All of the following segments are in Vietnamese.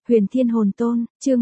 Huyền Thiên Hồn Tôn, chương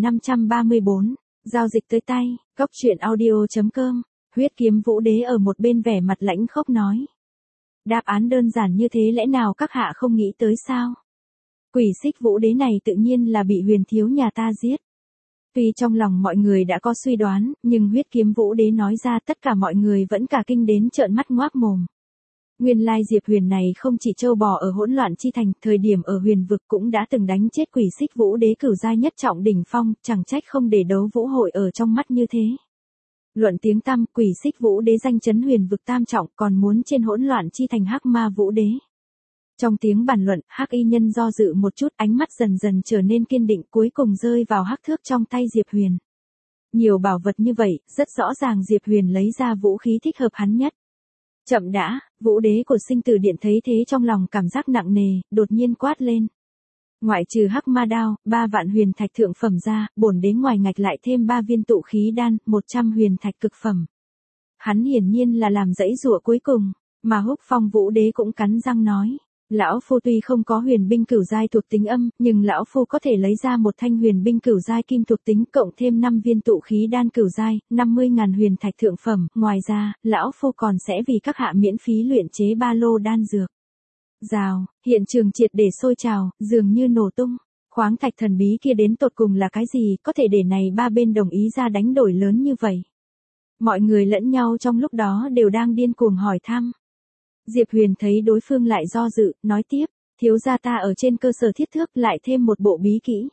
1534, giao dịch tới tay, Cốc Truyện Audio.com, Huyết Kiếm Vũ Đế ở một bên vẻ mặt lãnh khốc nói. Đáp án đơn giản như thế lẽ nào các hạ không nghĩ tới sao? Quỷ Xích Vũ Đế này tự nhiên là bị Huyền thiếu nhà ta giết. Tuy trong lòng mọi người đã có suy đoán, nhưng Huyết Kiếm Vũ Đế nói ra tất cả mọi người vẫn cả kinh đến trợn mắt ngoác mồm. Nguyên lai Diệp Huyền này không chỉ trâu bò ở hỗn loạn chi thành, thời điểm ở Huyền vực cũng đã từng đánh chết Quỷ Xích Vũ Đế cửu giai nhất trọng đỉnh phong, chẳng trách không để đấu vũ hội ở trong mắt như thế. Luận tiếng tăm, Quỷ Xích Vũ Đế danh chấn Huyền vực tam trọng, còn muốn trên hỗn loạn chi thành Hắc Ma Vũ Đế. Trong tiếng bàn luận, Hắc Y Nhân do dự một chút, ánh mắt dần dần trở nên kiên định, cuối cùng rơi vào hắc thước trong tay Diệp Huyền. Nhiều bảo vật như vậy, rất rõ ràng Diệp Huyền lấy ra vũ khí thích hợp hắn nhất. Chậm đã, Vũ Đế của Sinh Tử Điện thấy thế trong lòng cảm giác nặng nề, đột nhiên quát lên. Ngoại trừ Hắc Ma Đao, 3 vạn huyền thạch thượng phẩm ra, bổn đế ngoài ngạch lại thêm 3 viên tụ khí đan, 100 huyền thạch cực phẩm. Hắn hiển nhiên là làm dãy dụa cuối cùng, mà Húc Phong Vũ Đế cũng cắn răng nói. Lão Phu tuy không có huyền binh cửu giai thuộc tính âm, nhưng Lão Phu có thể lấy ra một thanh huyền binh cửu giai kim thuộc tính cộng thêm 5 viên tụ khí đan cửu giai, 50.000 huyền thạch thượng phẩm. Ngoài ra, Lão Phu còn sẽ vì các hạ miễn phí luyện chế ba lô đan dược. Rào, hiện trường triệt để sôi trào, dường như nổ tung. Khoáng thạch thần bí kia đến tột cùng là cái gì, có thể để này ba bên đồng ý ra đánh đổi lớn như vậy. Mọi người lẫn nhau trong lúc đó đều đang điên cuồng hỏi thăm. Diệp Huyền thấy đối phương lại do dự, nói tiếp, thiếu gia ta ở trên cơ sở thiết thước lại thêm một bộ bí kỹ.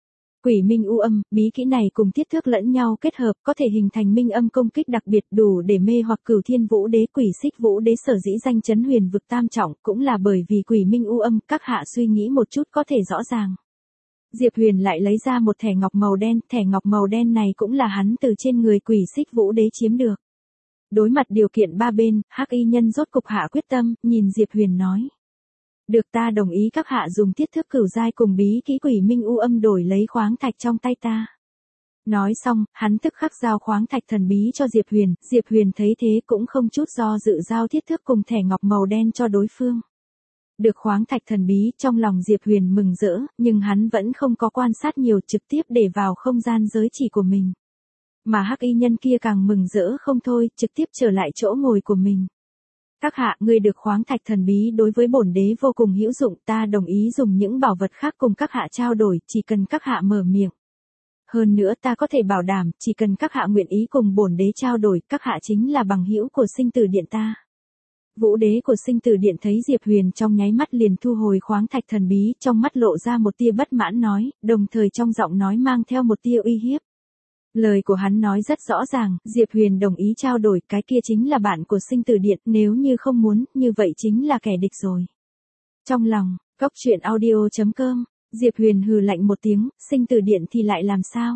Quỷ minh u âm, bí kỹ này cùng thiết thước lẫn nhau kết hợp có thể hình thành minh âm công kích đặc biệt đủ để mê hoặc Cửu Thiên Vũ Đế. Quỷ Xích Vũ Đế sở dĩ danh chấn Huyền vực tam trọng cũng là bởi vì quỷ minh u âm, các hạ suy nghĩ một chút có thể rõ ràng. Diệp Huyền lại lấy ra một thẻ ngọc màu đen này cũng là hắn từ trên người Quỷ Xích Vũ Đế chiếm được. Đối mặt điều kiện ba bên, Hắc Y Nhân rốt cục hạ quyết tâm, nhìn Diệp Huyền nói. Được, ta đồng ý các hạ dùng thiết thước cửu giai cùng bí kỹ quỷ minh u âm đổi lấy khoáng thạch trong tay ta. Nói xong, hắn tức khắc giao khoáng thạch thần bí cho Diệp Huyền thấy thế cũng không chút do dự giao thiết thước cùng thẻ ngọc màu đen cho đối phương. Được khoáng thạch thần bí, trong lòng Diệp Huyền mừng rỡ, nhưng hắn vẫn không có quan sát nhiều, trực tiếp để vào không gian giới chỉ của mình. Mà Hắc Y Nhân kia càng mừng rỡ không thôi, trực tiếp trở lại chỗ ngồi của mình. Các hạ, ngươi được khoáng thạch thần bí đối với bổn đế vô cùng hữu dụng, ta đồng ý dùng những bảo vật khác cùng các hạ trao đổi, chỉ cần các hạ mở miệng. Hơn nữa ta có thể bảo đảm, chỉ cần các hạ nguyện ý cùng bổn đế trao đổi, các hạ chính là bằng hữu của Sinh Tử Điện ta. Vũ Đế của Sinh Tử Điện thấy Diệp Huyền trong nháy mắt liền thu hồi khoáng thạch thần bí, trong mắt lộ ra một tia bất mãn nói, đồng thời trong giọng nói mang theo một tia uy hiếp. Lời của hắn nói rất rõ ràng, Diệp Huyền đồng ý trao đổi, cái kia chính là bạn của Sinh Tử Điện, nếu như không muốn, như vậy chính là kẻ địch rồi. Trong lòng, Cốc Truyện Audio.com, Diệp Huyền hừ lạnh một tiếng, Sinh Tử Điện thì lại làm sao?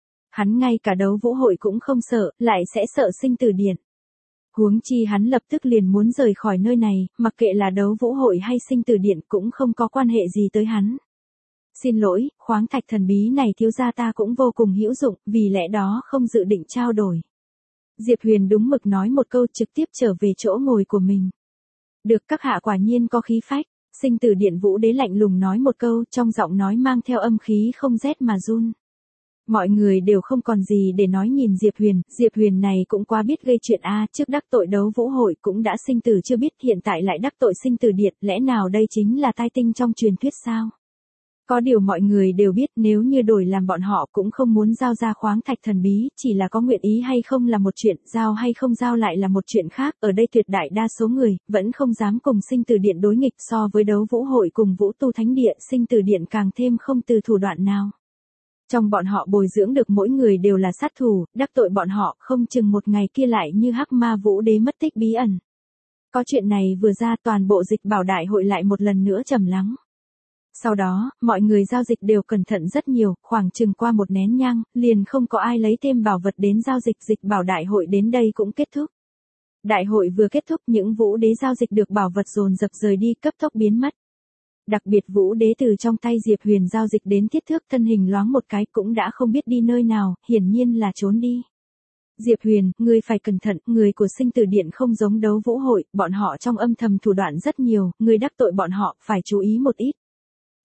Hắn ngay cả đấu vũ hội cũng không sợ, lại sẽ sợ Sinh Tử Điện. Huống chi hắn lập tức liền muốn rời khỏi nơi này, mặc kệ là đấu vũ hội hay Sinh Tử Điện cũng không có quan hệ gì tới hắn. Xin lỗi, khoáng thạch thần bí này thiếu gia ta cũng vô cùng hữu dụng, vì lẽ đó không dự định trao đổi. Diệp Huyền đúng mực nói một câu, trực tiếp trở về chỗ ngồi của mình. Được, các hạ quả nhiên có khí phách. Sinh Tử Điện Vũ Đế lạnh lùng nói một câu, trong giọng nói mang theo âm khí không rét mà run. Mọi người đều không còn gì để nói nhìn Diệp Huyền này cũng quá biết gây chuyện trước đắc tội đấu vũ hội cũng đã sinh tử chưa biết, hiện tại lại đắc tội Sinh Tử Điện, lẽ nào đây chính là tai tinh trong truyền thuyết sao? Có điều mọi người đều biết, nếu như đổi làm bọn họ cũng không muốn giao ra khoáng thạch thần bí, chỉ là có nguyện ý hay không là một chuyện, giao hay không giao lại là một chuyện khác, ở đây tuyệt đại đa số người, vẫn không dám cùng Sinh Tử Điện đối nghịch, so với đấu vũ hội cùng Vũ Tu Thánh Địa, Sinh Tử Điện càng thêm không từ thủ đoạn nào. Trong bọn họ bồi dưỡng được mỗi người đều là sát thủ, đắc tội bọn họ, không chừng một ngày kia lại như Hắc Ma Vũ Đế mất tích bí ẩn. Có chuyện này vừa ra, toàn bộ dịch bảo đại hội lại một lần nữa trầm lắng. Sau đó, mọi người giao dịch đều cẩn thận rất nhiều, khoảng chừng qua một nén nhang, liền không có ai lấy thêm bảo vật đến giao dịch, dịch bảo đại hội đến đây cũng kết thúc. Đại hội vừa kết thúc, những Vũ Đế giao dịch được bảo vật dồn dập rời đi, cấp tốc biến mất. Đặc biệt Vũ Đế từ trong tay Diệp Huyền giao dịch đến thiết thước, thân hình loáng một cái cũng đã không biết đi nơi nào, hiển nhiên là trốn đi. Diệp Huyền, ngươi phải cẩn thận, người của Sinh Tử Điện không giống đấu vũ hội, bọn họ trong âm thầm thủ đoạn rất nhiều, ngươi đắc tội bọn họ, phải chú ý một ít.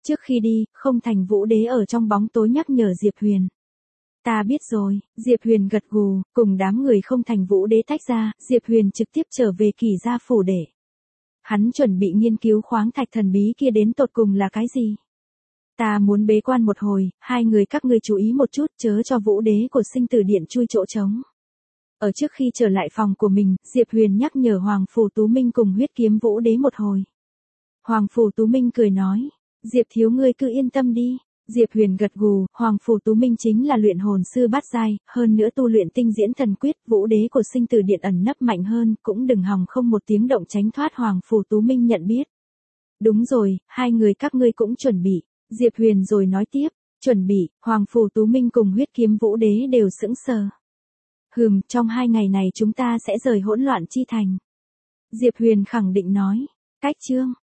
Trước khi đi, Không Thành Vũ Đế ở trong bóng tối nhắc nhở Diệp Huyền. Ta biết rồi, Diệp Huyền gật gù, cùng đám người Không Thành Vũ Đế tách ra, Diệp Huyền trực tiếp trở về Kỳ gia phủ để. Hắn chuẩn bị nghiên cứu khoáng thạch thần bí kia đến tột cùng là cái gì. Ta muốn bế quan một hồi, hai người các ngươi chú ý một chút chớ cho Vũ Đế của Sinh Tử Điện chui chỗ trống. Ở trước khi trở lại phòng của mình, Diệp Huyền nhắc nhở Hoàng Phủ Tú Minh cùng Huyết Kiếm Vũ Đế một hồi. Hoàng Phủ Tú Minh cười nói, Diệp thiếu ngươi cứ yên tâm đi. Diệp Huyền gật gù, Hoàng Phủ Tú Minh chính là luyện hồn sư bát giai, hơn nữa tu luyện tinh diễn thần quyết, Vũ Đế của Sinh Tử Điện ẩn nấp mạnh hơn, cũng đừng hòng không một tiếng động tránh thoát Hoàng Phủ Tú Minh nhận biết. Đúng rồi, hai người các ngươi cũng chuẩn bị. Diệp Huyền rồi nói tiếp, chuẩn bị, Hoàng Phủ Tú Minh cùng Huyết Kiếm Vũ Đế đều sững sờ. Trong 2 ngày này chúng ta sẽ rời hỗn loạn chi thành. Diệp Huyền khẳng định nói, cách chương.